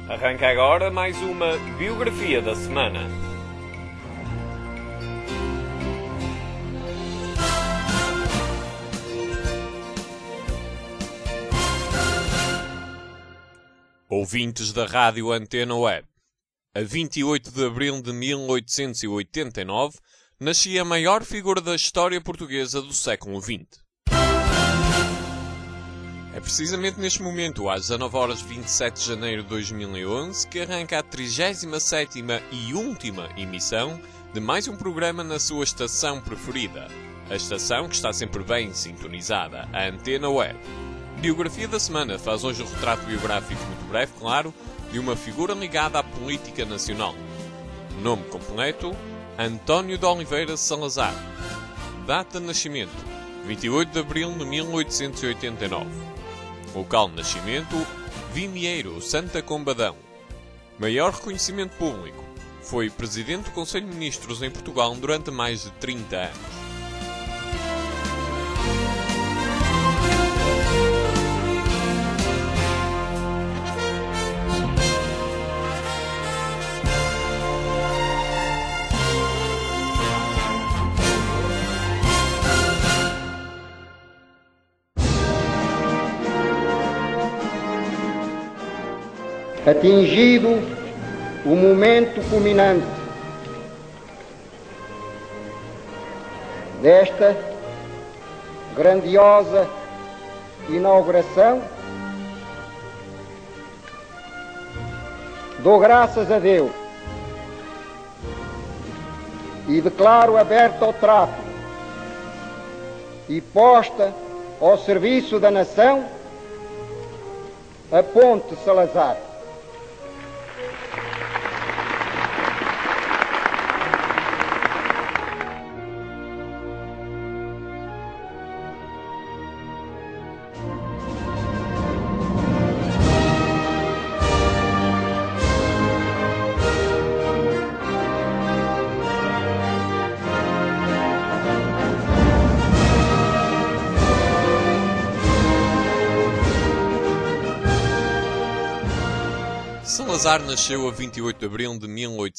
Arranca agora mais uma biografia da semana. Ouvintes da Rádio Antena Web, a 28 de abril de 1889, nascia a maior figura da história portuguesa do século XX. É precisamente neste momento, às 19 horas 27 de janeiro de 2011, que arranca a 37ª e última emissão de mais um programa na sua estação preferida. A estação que está sempre bem sintonizada, a Antena Web. Biografia da semana faz hoje um retrato biográfico muito breve, claro, de uma figura ligada à política nacional. Nome completo: António de Oliveira Salazar. Data de nascimento: 28 de abril de 1889. Local de nascimento: Vimieiro, Santa Combadão. Maior reconhecimento público: foi Presidente do Conselho de Ministros em Portugal durante mais de 30 anos. Atingido o momento culminante desta grandiosa inauguração, dou graças a Deus e declaro aberta ao tráfego e posta ao serviço da nação a Ponte Salazar. Salazar nasceu a 28 de abril de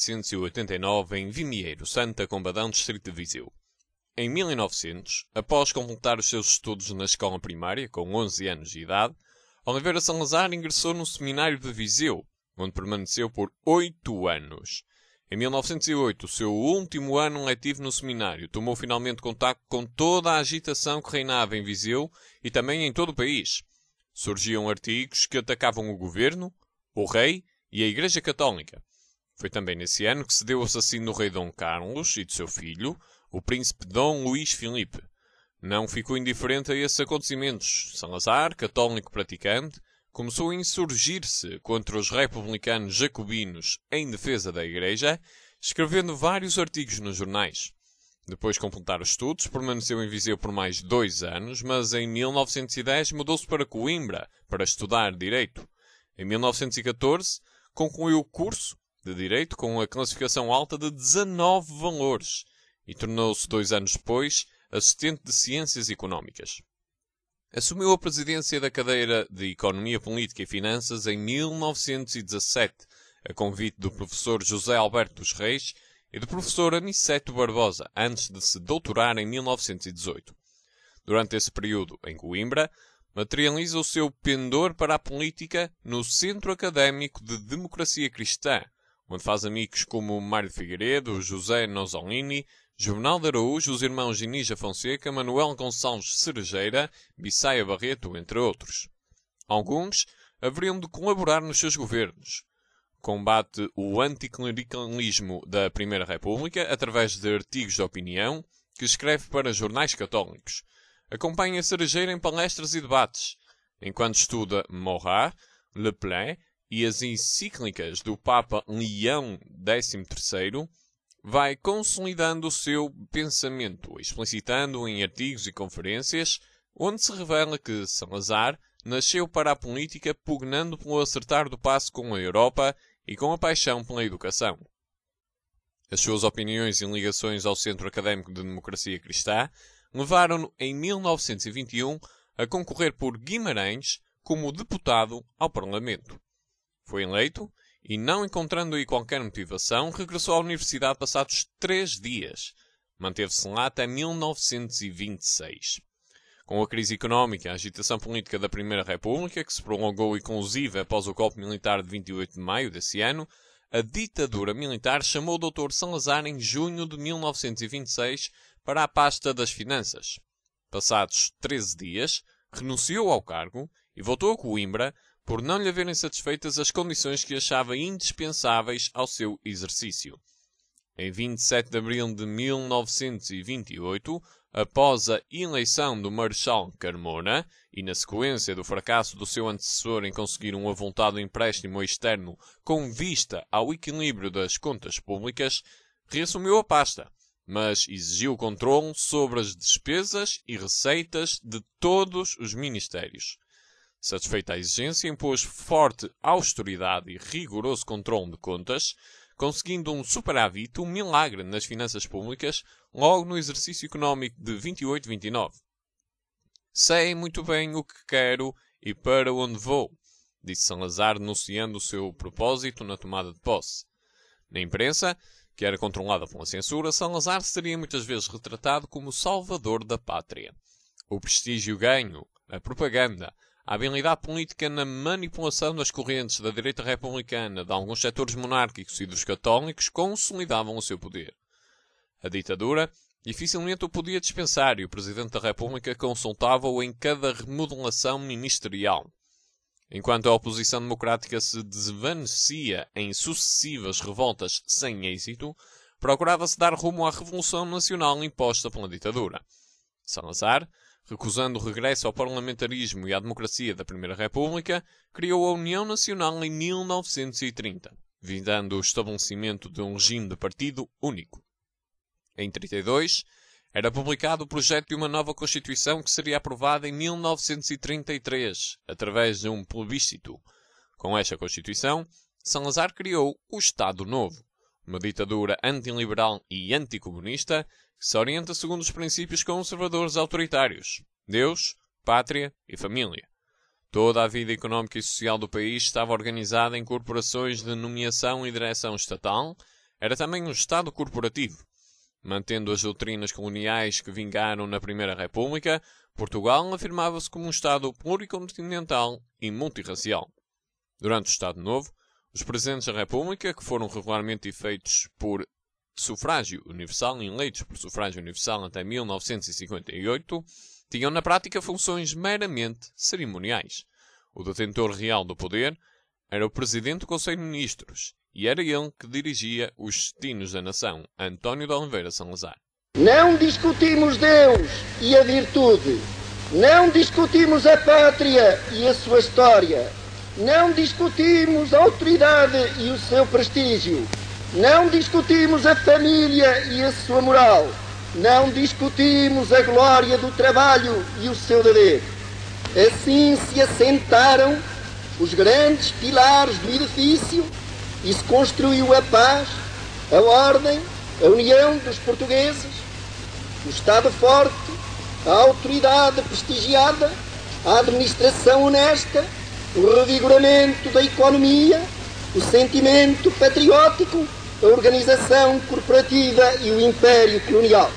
1889 em Vimieiro, Santa Combadão, distrito de Viseu. Em 1900, após completar os seus estudos na escola primária, com 11 anos de idade, Oliveira Salazar ingressou no seminário de Viseu, onde permaneceu por 8 anos. Em 1908, o seu último ano letivo no seminário, tomou finalmente contacto com toda a agitação que reinava em Viseu e também em todo o país. Surgiam artigos que atacavam o governo, o rei e a Igreja Católica. Foi também nesse ano que se deu o assassino do rei Dom Carlos e de seu filho, o príncipe Dom Luís Filipe. Não ficou indiferente a esses acontecimentos. Salazar, católico praticante, começou a insurgir-se contra os republicanos jacobinos em defesa da Igreja, escrevendo vários artigos nos jornais. Depois de completar os estudos, permaneceu em Viseu por mais 2 anos, mas em 1910 mudou-se para Coimbra para estudar Direito. Em 1914, concluiu o curso de Direito com a classificação alta de 19 valores e tornou-se 2 anos depois assistente de Ciências Económicas. Assumiu a presidência da cadeira de Economia Política e Finanças em 1917, a convite do professor José Alberto dos Reis e do professor Aniceto Barbosa, antes de se doutorar em 1918. Durante esse período, em Coimbra, materializa o seu pendor para a política no Centro Académico de Democracia Cristã, onde faz amigos como Mário Figueiredo, José Nosolini, Juvenal de Araújo, os irmãos Inija Fonseca, Manuel Gonçalves Cerejeira, Bissaia Barreto, entre outros. Alguns haveriam de colaborar nos seus governos. Combate o anticlericalismo da Primeira República através de artigos de opinião que escreve para jornais católicos. Acompanha Cerejeira em palestras e debates, enquanto estuda Marat, Le Play e as encíclicas do Papa Leão XIII, vai consolidando o seu pensamento, explicitando em artigos e conferências, onde se revela que Salazar nasceu para a política pugnando pelo acertar do passo com a Europa e com a paixão pela educação. As suas opiniões e ligações ao Centro Académico de Democracia Cristã levaram-no, em 1921, a concorrer por Guimarães como deputado ao Parlamento. Foi eleito e, não encontrando aí qualquer motivação, regressou à universidade passados 3 dias. Manteve-se lá até 1926. Com a crise económica e a agitação política da Primeira República, que se prolongou inclusive após o golpe militar de 28 de maio desse ano, a ditadura militar chamou o Dr. Salazar em junho de 1926 para a pasta das Finanças. Passados 13 dias, renunciou ao cargo e voltou a Coimbra por não lhe haverem satisfeitas as condições que achava indispensáveis ao seu exercício. Em 27 de abril de 1928, após a eleição do Marechal Carmona e na sequência do fracasso do seu antecessor em conseguir um avultado empréstimo externo com vista ao equilíbrio das contas públicas, reassumiu a pasta, mas exigiu controle sobre as despesas e receitas de todos os ministérios. Satisfeita a exigência, impôs forte austeridade e rigoroso controle de contas, conseguindo um superávit, um milagre nas finanças públicas, logo no exercício económico de 28-29. Sei muito bem o que quero e para onde vou, disse Salazar, denunciando o seu propósito na tomada de posse. Na imprensa, que era controlada pela censura, Salazar seria muitas vezes retratado como o salvador da pátria. O prestígio ganho, a propaganda, a habilidade política na manipulação das correntes da direita republicana, de alguns setores monárquicos e dos católicos consolidavam o seu poder. A ditadura dificilmente o podia dispensar e o Presidente da República consultava-o em cada remodelação ministerial. Enquanto a oposição democrática se desvanecia em sucessivas revoltas sem êxito, procurava-se dar rumo à revolução nacional imposta pela ditadura. Salazar, recusando o regresso ao parlamentarismo e à democracia da Primeira República, criou a União Nacional em 1930, visando o estabelecimento de um regime de partido único. Em 1932, era publicado o projeto de uma nova Constituição que seria aprovada em 1933, através de um plebiscito. Com esta Constituição, Salazar criou o Estado Novo, uma ditadura antiliberal e anticomunista que se orienta segundo os princípios conservadores autoritários: Deus, pátria e família. Toda a vida económica e social do país estava organizada em corporações de nomeação e direção estatal. Era também um Estado corporativo. Mantendo as doutrinas coloniais que vingaram na Primeira República, Portugal afirmava-se como um Estado pluricontinental e multirracial. Durante o Estado Novo, os Presidentes da República, que foram regularmente eleitos por sufrágio universal e eleitos por sufrágio universal até 1958, tinham na prática funções meramente cerimoniais. O detentor real do poder era o Presidente do Conselho de Ministros, e era ele que dirigia os destinos da nação, António de Oliveira Salazar. Não discutimos Deus e a virtude, não discutimos a pátria e a sua história, não discutimos a autoridade e o seu prestígio, não discutimos a família e a sua moral, não discutimos a glória do trabalho e o seu dever. Assim se assentaram os grandes pilares do edifício e se construiu a paz, a ordem, a união dos portugueses, o Estado forte, a autoridade prestigiada, a administração honesta, o revigoramento da economia, o sentimento patriótico, a organização corporativa e o império colonial.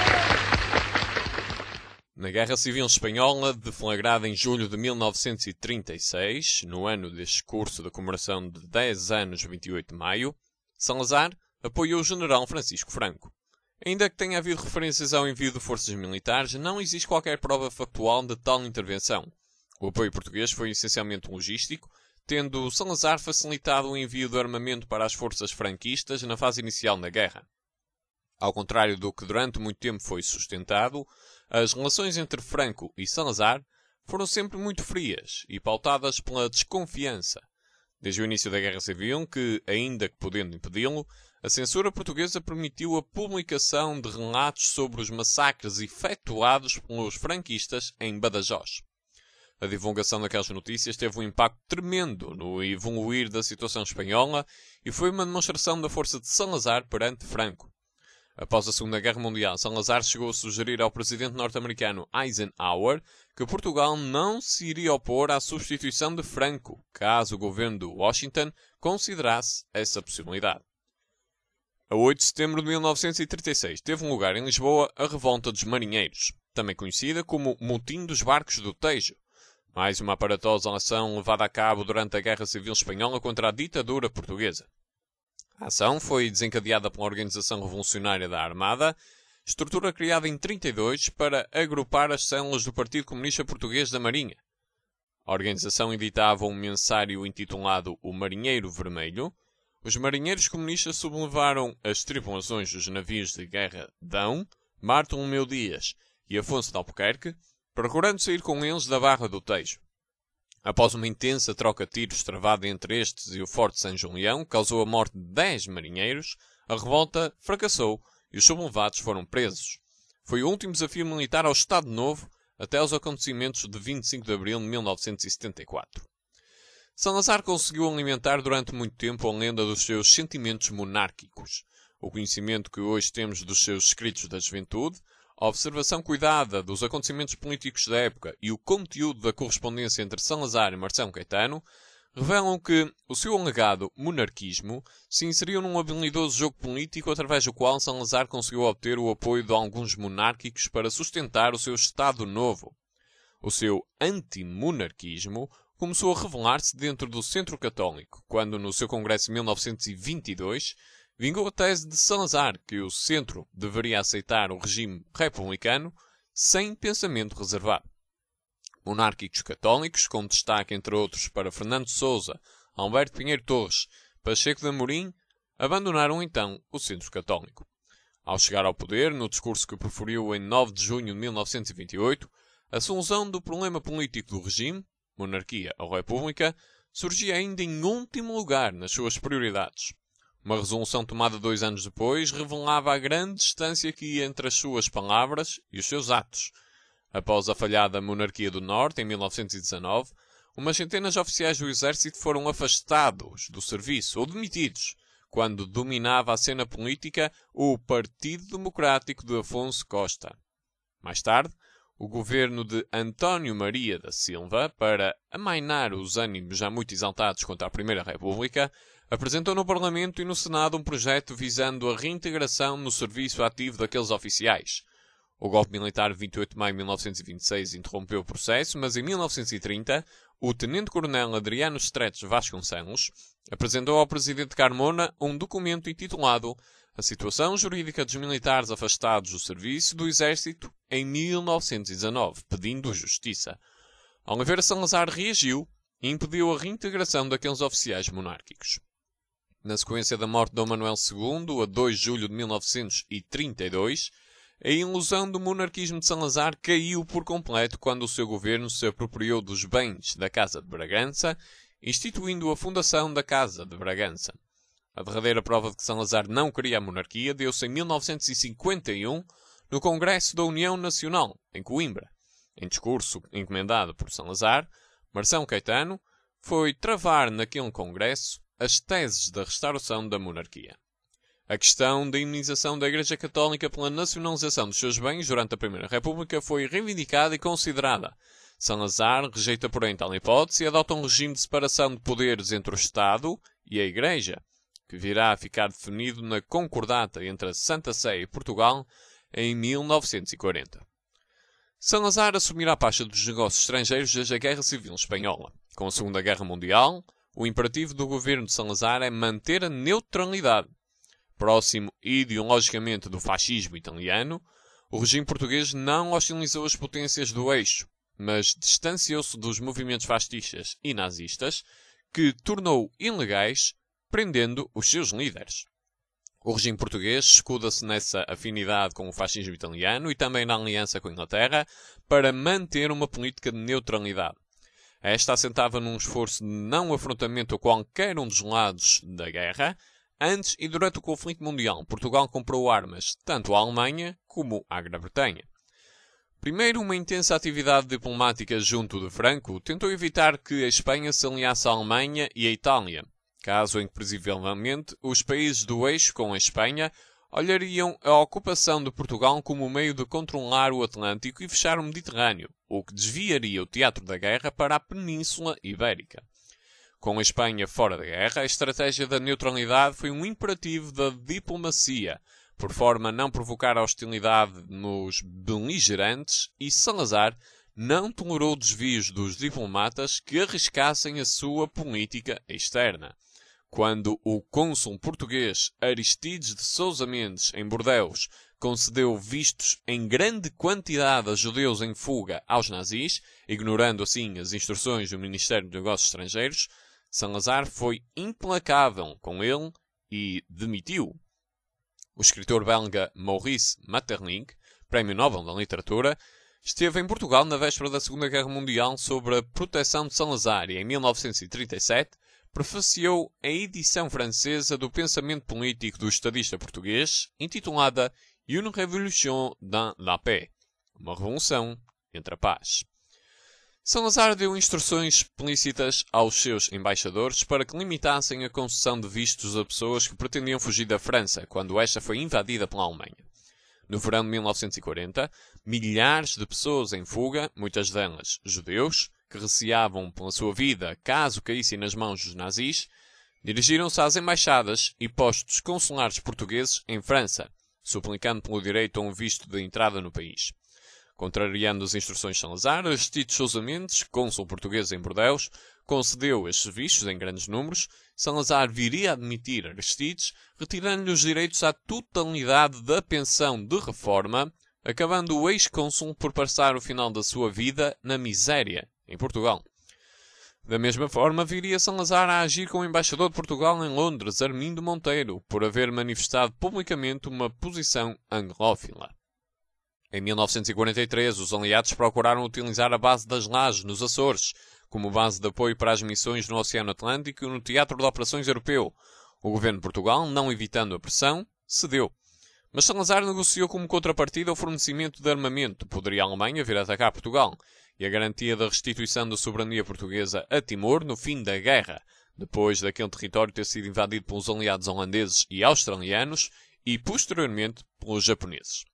Na Guerra Civil Espanhola, deflagrada em julho de 1936, no ano deste curso da comemoração de 10 anos de 28 de maio, Salazar apoiou o general Francisco Franco. Ainda que tenha havido referências ao envio de forças militares, não existe qualquer prova factual de tal intervenção. O apoio português foi essencialmente logístico, tendo Salazar facilitado o envio de armamento para as forças franquistas na fase inicial da guerra. Ao contrário do que durante muito tempo foi sustentado, as relações entre Franco e Salazar foram sempre muito frias e pautadas pela desconfiança. Desde o início da Guerra Civil, que, ainda que podendo impedi-lo, a censura portuguesa permitiu a publicação de relatos sobre os massacres efetuados pelos franquistas em Badajoz. A divulgação daquelas notícias teve um impacto tremendo no evoluir da situação espanhola e foi uma demonstração da força de Salazar perante Franco. Após a Segunda Guerra Mundial, Salazar chegou a sugerir ao presidente norte-americano Eisenhower que Portugal não se iria opor à substituição de Franco, caso o governo de Washington considerasse essa possibilidade. A 8 de setembro de 1936 teve lugar em Lisboa a Revolta dos Marinheiros, também conhecida como Motim dos Barcos do Tejo, mais uma aparatosa ação levada a cabo durante a Guerra Civil Espanhola contra a ditadura portuguesa. A ação foi desencadeada pela Organização Revolucionária da Armada, estrutura criada em 1932 para agrupar as células do Partido Comunista Português da Marinha. A organização editava um mensário intitulado O Marinheiro Vermelho. Os marinheiros comunistas sublevaram as tripulações dos navios de guerra Dão, Bartolomeu Dias e Afonso de Albuquerque, procurando sair com eles da Barra do Tejo. Após uma intensa troca de tiros travada entre estes e o Forte São Julião, causou a morte de 10 marinheiros, a revolta fracassou e os sublevados foram presos. Foi o último desafio militar ao Estado Novo até aos acontecimentos de 25 de abril de 1974. Salazar conseguiu alimentar durante muito tempo a lenda dos seus sentimentos monárquicos. O conhecimento que hoje temos dos seus escritos da juventude, a observação cuidada dos acontecimentos políticos da época e o conteúdo da correspondência entre Salazar e Marção Caetano revelam que o seu alegado monarquismo se inseriu num habilidoso jogo político através do qual Salazar conseguiu obter o apoio de alguns monárquicos para sustentar o seu Estado Novo. O seu antimonarquismo começou a revelar-se dentro do Centro Católico, quando, no seu congresso de 1922, vingou a tese de Salazar que o Centro deveria aceitar o regime republicano sem pensamento reservado. Monárquicos católicos, com destaque entre outros para Fernando de Sousa, Alberto Pinheiro Torres, Pacheco de Amorim, abandonaram então o Centro Católico. Ao chegar ao poder, no discurso que proferiu em 9 de junho de 1928, a solução do problema político do regime, monarquia ou república, surgia ainda em último lugar nas suas prioridades. Uma resolução tomada 2 anos depois revelava a grande distância que ia entre as suas palavras e os seus atos. Após a falhada monarquia do Norte, em 1919, umas centenas de oficiais do exército foram afastados do serviço ou demitidos, quando dominava a cena política o Partido Democrático de Afonso Costa. Mais tarde, o governo de António Maria da Silva, para amainar os ânimos já muito exaltados contra a Primeira República, apresentou no Parlamento e no Senado um projeto visando a reintegração no serviço ativo daqueles oficiais. O golpe militar de 28 de maio de 1926 interrompeu o processo, mas em 1930, o tenente-coronel Adriano Estretos Vasconcelos apresentou ao presidente Carmona um documento intitulado A Situação Jurídica dos Militares Afastados do Serviço do Exército em 1919, pedindo justiça. Oliveira Salazar reagiu e impediu a reintegração daqueles oficiais monárquicos. Na sequência da morte de Dom Manuel II, a 2 de julho de 1932, a ilusão do monarquismo de Salazar caiu por completo quando o seu governo se apropriou dos bens da Casa de Bragança, instituindo a fundação da Casa de Bragança. A derradeira prova de que Salazar não queria a monarquia deu-se em 1951, no Congresso da União Nacional, em Coimbra. Em discurso encomendado por Salazar, Marção Caetano foi travar naquele Congresso as teses da restauração da monarquia. A questão da indemnização da Igreja Católica pela nacionalização dos seus bens durante a Primeira República foi reivindicada e considerada. Salazar rejeita, porém, tal hipótese e adota um regime de separação de poderes entre o Estado e a Igreja, que virá a ficar definido na Concordata entre a Santa Sé e Portugal em 1940. Salazar assumirá a pasta dos negócios estrangeiros desde a Guerra Civil Espanhola. Com a Segunda Guerra Mundial, o imperativo do governo de Salazar é manter a neutralidade. Próximo ideologicamente do fascismo italiano, o regime português não hostilizou as potências do eixo, mas distanciou-se dos movimentos fascistas e nazistas, que tornou ilegais, prendendo os seus líderes. O regime português escuda-se nessa afinidade com o fascismo italiano e também na aliança com a Inglaterra para manter uma política de neutralidade. Esta assentava num esforço de não afrontamento a qualquer um dos lados da guerra. Antes e durante o conflito mundial, Portugal comprou armas tanto à Alemanha como à Grã-Bretanha. Primeiro, uma intensa atividade diplomática junto de Franco tentou evitar que a Espanha se aliasse à Alemanha e à Itália, caso em que, previsivelmente, os países do eixo com a Espanha olhariam a ocupação de Portugal como meio de controlar o Atlântico e fechar o Mediterrâneo, o que desviaria o teatro da guerra para a Península Ibérica. Com a Espanha fora da guerra, a estratégia da neutralidade foi um imperativo da diplomacia, por forma a não provocar hostilidade nos beligerantes, e Salazar não tolerou desvios dos diplomatas que arriscassem a sua política externa. Quando o cônsul português Aristides de Sousa Mendes, em Bordeus, concedeu vistos em grande quantidade a judeus em fuga aos nazis, ignorando assim as instruções do Ministério dos Negócios Estrangeiros, Salazar foi implacável com ele e demitiu. O escritor belga Maurice Maeterlinck, Prémio Nobel da Literatura, esteve em Portugal na véspera da Segunda Guerra Mundial sob a proteção de Salazar e, em 1937, prefaciou a edição francesa do pensamento político do estadista português, intitulada Une révolution dans la paix, uma revolução entre a paz. Salazar deu instruções explícitas aos seus embaixadores para que limitassem a concessão de vistos a pessoas que pretendiam fugir da França quando esta foi invadida pela Alemanha. No verão de 1940, milhares de pessoas em fuga, muitas delas judeus, que receavam pela sua vida caso caíssem nas mãos dos nazis, dirigiram-se às embaixadas e postos consulares portugueses em França, suplicando pelo direito a um visto de entrada no país. Contrariando as instruções de Salazar, Aristides Sousa Mendes, cônsul português em Bordeus, concedeu estes vistos em grandes números. Salazar viria a admitir Aristides, retirando-lhe os direitos à totalidade da pensão de reforma, acabando o ex-cônsul por passar o final da sua vida na miséria, em Portugal. Da mesma forma, viria Salazar a agir com o embaixador de Portugal em Londres, Armindo Monteiro, por haver manifestado publicamente uma posição anglófila. Em 1943, os aliados procuraram utilizar a base das Lajes, nos Açores, como base de apoio para as missões no Oceano Atlântico e no Teatro de Operações Europeu. O governo de Portugal, não evitando a pressão, cedeu. Mas Salazar negociou como contrapartida o fornecimento de armamento. Poderia a Alemanha vir atacar Portugal, e a garantia da restituição da soberania portuguesa a Timor no fim da guerra, depois daquele território ter sido invadido pelos aliados holandeses e australianos e, posteriormente, pelos japoneses.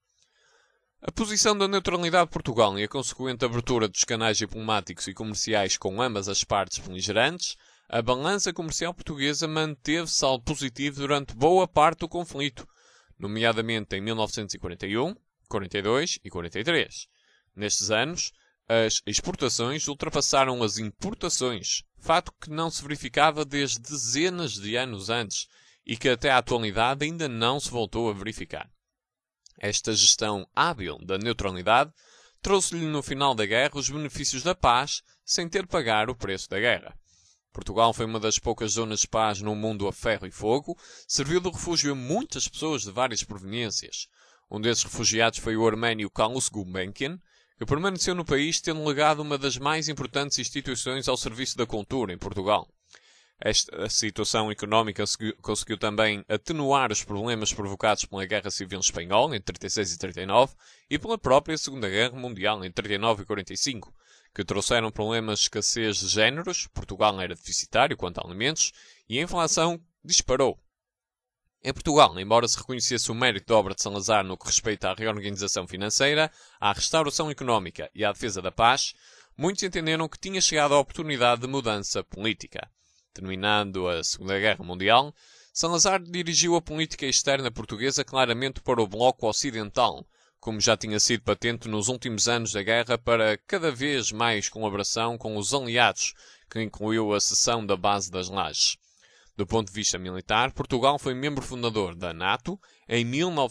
A posição da neutralidade de Portugal e a consequente abertura dos canais diplomáticos e comerciais com ambas as partes beligerantes, a balança comercial portuguesa manteve saldo positivo durante boa parte do conflito, nomeadamente em 1941, 42 e 43. Nestes anos, as exportações ultrapassaram as importações, fato que não se verificava desde dezenas de anos antes e que até à atualidade ainda não se voltou a verificar. Esta gestão hábil da neutralidade trouxe-lhe no final da guerra os benefícios da paz sem ter pagar o preço da guerra. Portugal foi uma das poucas zonas de paz no mundo a ferro e fogo, serviu de refúgio a muitas pessoas de várias proveniências. Um desses refugiados foi o arménio Carlos Gulbenkian, que permaneceu no país tendo legado uma das mais importantes instituições ao serviço da cultura em Portugal. Esta situação económica conseguiu também atenuar os problemas provocados pela Guerra Civil Espanhola em 36 e 39 e pela própria Segunda Guerra Mundial em 39 e 45, que trouxeram problemas de escassez de géneros, Portugal era deficitário quanto a alimentos, e a inflação disparou. Em Portugal, embora se reconhecesse o mérito da obra de Salazar no que respeita à reorganização financeira, à restauração económica e à defesa da paz, muitos entenderam que tinha chegado a oportunidade de mudança política. Terminando a Segunda Guerra Mundial, Salazar dirigiu a política externa portuguesa claramente para o bloco ocidental, como já tinha sido patente nos últimos anos da guerra, para cada vez mais colaboração com os aliados, que incluiu a cessão da base das Lajes. Do ponto de vista militar, Portugal foi membro fundador da NATO em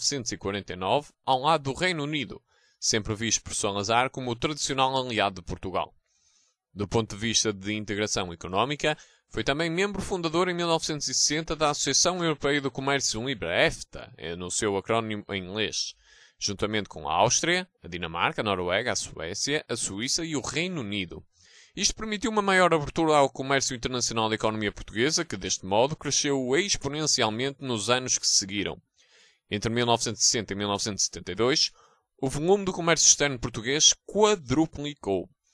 1949, ao lado do Reino Unido, sempre visto por Salazar como o tradicional aliado de Portugal. Do ponto de vista de integração económica, foi também membro fundador em 1960 da Associação Europeia do Comércio Livre, EFTA, no seu acrónimo em inglês, juntamente com a Áustria, a Dinamarca, a Noruega, a Suécia, a Suíça e o Reino Unido. Isto permitiu uma maior abertura ao comércio internacional da economia portuguesa, que deste modo cresceu exponencialmente nos anos que se seguiram. Entre 1960 e 1972, o volume do comércio externo português quadruplicou.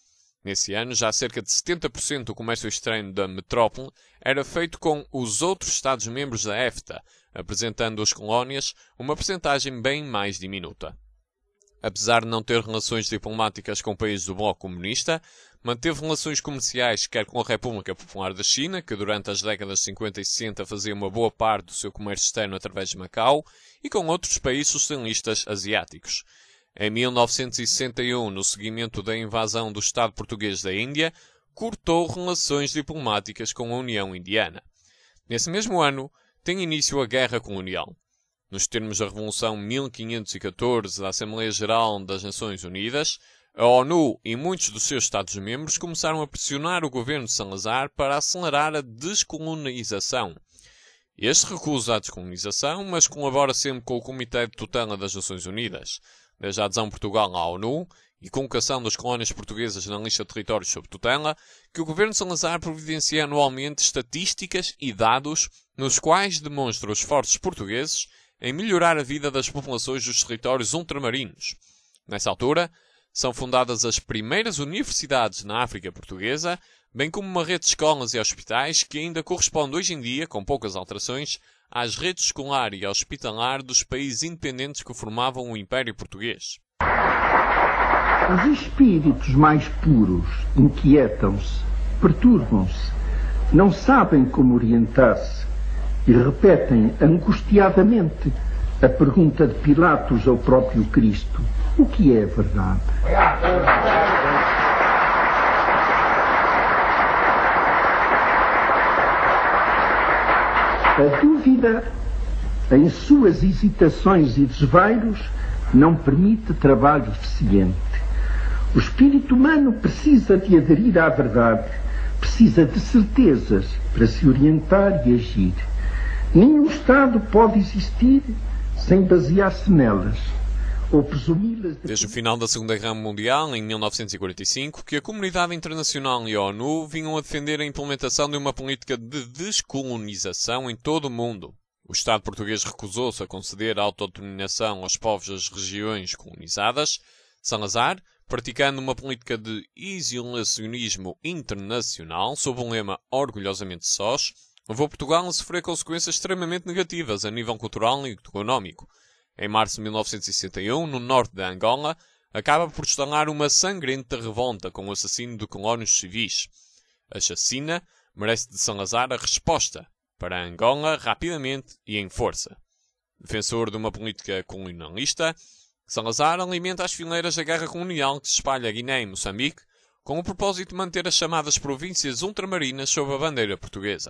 Nesse ano, já cerca de 70% do comércio externo da metrópole era feito com os outros Estados-membros da EFTA, apresentando às colónias uma percentagem bem mais diminuta. Apesar de não ter relações diplomáticas com países do bloco comunista, manteve relações comerciais quer com a República Popular da China, que durante as décadas de 50 e 60 fazia uma boa parte do seu comércio externo através de Macau, e com outros países socialistas asiáticos. Em 1961, no seguimento da invasão do Estado português da Índia, cortou relações diplomáticas com a União Indiana. Nesse mesmo ano, tem início a Guerra Colonial. Nos termos da Revolução 1514 da Assembleia Geral das Nações Unidas, a ONU e muitos dos seus Estados-membros começaram a pressionar o governo de Salazar para acelerar a descolonização. Este recusa a descolonização, mas colabora sempre com o Comitê de Tutela das Nações Unidas, desde a adesão de Portugal à ONU e colocação das colónias portuguesas na lista de territórios sob tutela, que o governo de Salazar providencia anualmente estatísticas e dados nos quais demonstra os esforços portugueses em melhorar a vida das populações dos territórios ultramarinos. Nessa altura, são fundadas as primeiras universidades na África portuguesa, bem como uma rede de escolas e hospitais que ainda corresponde hoje em dia, com poucas alterações, às redes escolar e hospitalar dos países independentes que formavam o Império Português. Os espíritos mais puros inquietam-se, perturbam-se, não sabem como orientar-se e repetem angustiadamente a pergunta de Pilatos ao próprio Cristo: o que é verdade? A dúvida, em suas hesitações e desvairos, não permite trabalho eficiente. O espírito humano precisa de aderir à verdade, precisa de certezas para se orientar e agir. Nenhum Estado pode existir sem basear-se nelas, ou presumi-las... Desde o final da Segunda Guerra Mundial, em 1945, que a comunidade internacional e a ONU vinham a defender a implementação de uma política de descolonização em todo o mundo. O Estado português recusou-se a conceder autodeterminação aos povos das regiões colonizadas. Salazar, praticando uma política de isolacionismo internacional, sob o lema orgulhosamente sós, levou Portugal a sofrer consequências extremamente negativas a nível cultural e económico. Em março de 1961, no norte da Angola, acaba por instalar uma sangrenta revolta com o assassínio de colonos civis. A chacina merece de Salazar a resposta para Angola rapidamente e em força. Defensor de uma política colonialista, Salazar alimenta as fileiras da guerra colonial que se espalha a Guiné e Moçambique, com o propósito de manter as chamadas províncias ultramarinas sob a bandeira portuguesa.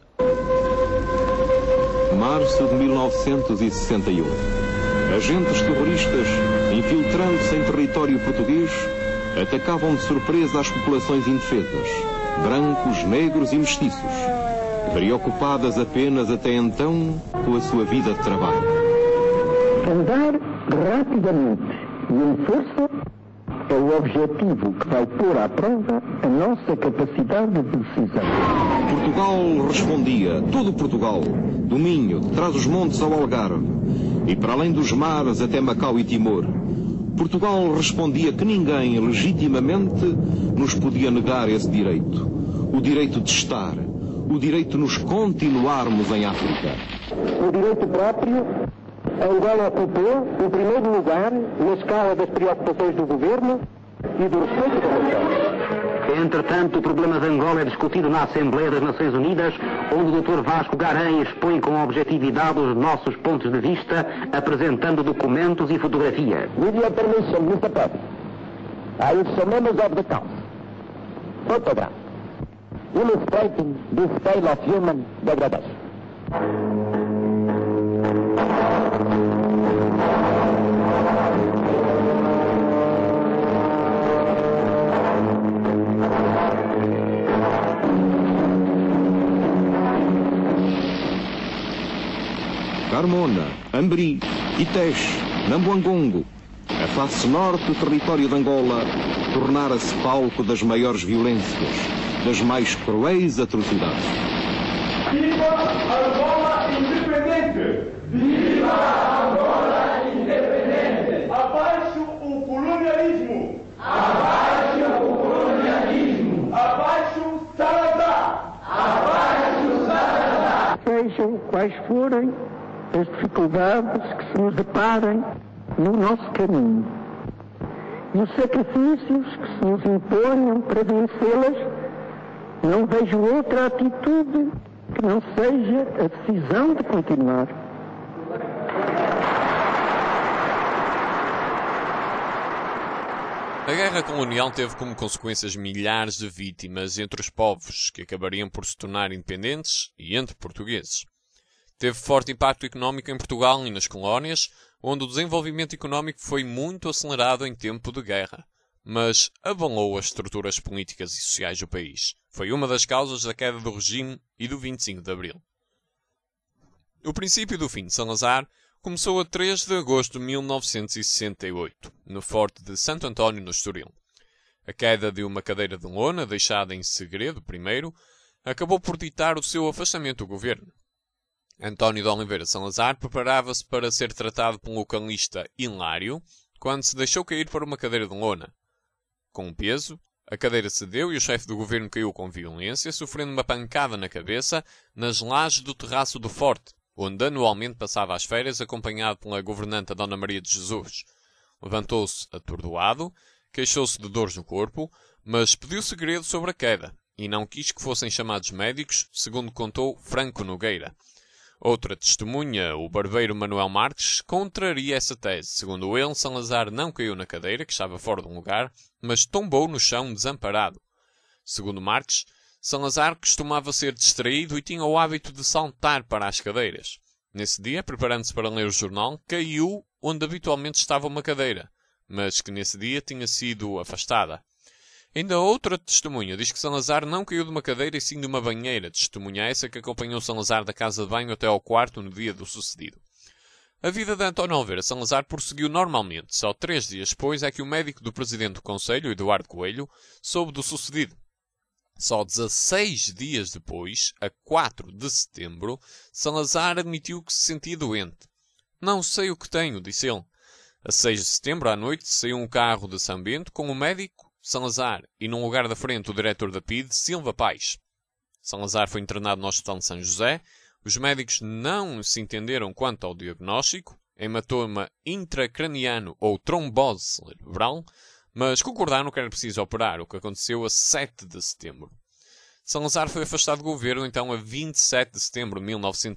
Março de 1961. Agentes terroristas, infiltrando-se em território português, atacavam de surpresa as populações indefesas, brancos, negros e mestiços, preocupadas apenas até então com a sua vida de trabalho. Andar rapidamente e em força é o objetivo que vai pôr à prova a nossa capacidade de decisão. Portugal respondia, todo Portugal, do Minho, de Trás-os-Montes ao Algarve, e para além dos mares até Macau e Timor, Portugal respondia que ninguém legitimamente nos podia negar esse direito. O direito de estar, o direito de nos continuarmos em África. O direito próprio, Angola ocupou o primeiro lugar na escala das preocupações do governo e do respeito da nação. Entretanto, o problema de Angola é discutido na Assembleia das Nações Unidas, onde o Dr. Vasco Garém expõe com objetividade os nossos pontos de vista, apresentando documentos e fotografias. With your permission, Mr. President, I will show members of the Council photographs illustrating this scale of human degradation. Carmona, Ambri, Itesh, Nambuangongo. A face norte do território de Angola tornara-se palco das maiores violências, das mais cruéis atrocidades. Viva Angola independente! Viva Angola independente! Abaixo o colonialismo! Abaixo o colonialismo! sejam quais forem as dificuldades que se nos deparem no nosso caminho e os sacrifícios que se nos imponham para vencê-las, não vejo outra atitude que não seja a decisão de continuar. A guerra colonial teve como consequências milhares de vítimas entre os povos, que acabariam por se tornar independentes, e entre portugueses. Teve forte impacto económico em Portugal e nas colónias, onde o desenvolvimento económico foi muito acelerado em tempo de guerra, mas abalou as estruturas políticas e sociais do país. Foi uma das causas da queda do regime e do 25 de Abril. O princípio do fim de Salazar começou a 3 de agosto de 1968, no Forte de Santo António, no Estoril. A queda de uma cadeira de lona, deixada em segredo primeiro, acabou por ditar o seu afastamento do governo. António de Oliveira Salazar preparava-se para ser tratado por um localista Hilário, quando se deixou cair para uma cadeira de lona. Com um peso, a cadeira cedeu e o chefe do governo caiu com violência, sofrendo uma pancada na cabeça nas lajes do terraço do Forte, onde anualmente passava as férias acompanhado pela governanta Dona Maria de Jesus. Levantou-se atordoado, queixou-se de dores no corpo, mas pediu segredo sobre a queda, e não quis que fossem chamados médicos, segundo contou Franco Nogueira. Outra testemunha, o barbeiro Manuel Marques, contraria essa tese. Segundo ele, Salazar não caiu na cadeira, que estava fora do lugar, mas tombou no chão desamparado. Segundo Marques, Salazar costumava ser distraído e tinha o hábito de saltar para as cadeiras. Nesse dia, preparando-se para ler o jornal, caiu onde habitualmente estava uma cadeira, mas que nesse dia tinha sido afastada. Ainda outra testemunha diz que Salazar não caiu de uma cadeira e sim de uma banheira, testemunha essa que acompanhou Salazar da casa de banho até ao quarto no dia do sucedido. A vida de António Oliveira Salazar prosseguiu normalmente, só 3 dias depois é que o médico do presidente do Conselho, Eduardo Coelho, soube do sucedido. Só 16 dias depois, a 4 de setembro, Salazar admitiu que se sentia doente. Não sei o que tenho, disse ele. A 6 de setembro, à noite, saiu um carro de São Bento com o médico Salazar e, num lugar da frente, o diretor da PIDE, Silva Paes. Salazar foi internado no Hospital de São José. Os médicos não se entenderam quanto ao diagnóstico, hematoma intracraniano ou trombose cerebral, mas concordaram que era preciso operar, o que aconteceu a 7 de setembro. Salazar foi afastado do governo então a 27 de setembro de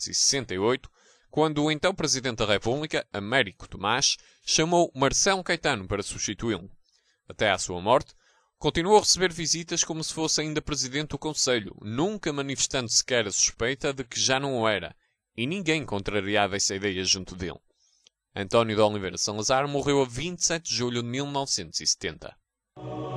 1968, quando o então Presidente da República, Américo Tomás, chamou Marcelo Caetano para substituí-lo. Até à sua morte, continuou a receber visitas como se fosse ainda Presidente do Conselho, nunca manifestando sequer a suspeita de que já não o era, e ninguém contrariava essa ideia junto dele. António de Oliveira Salazar morreu a 27 de julho de 1970.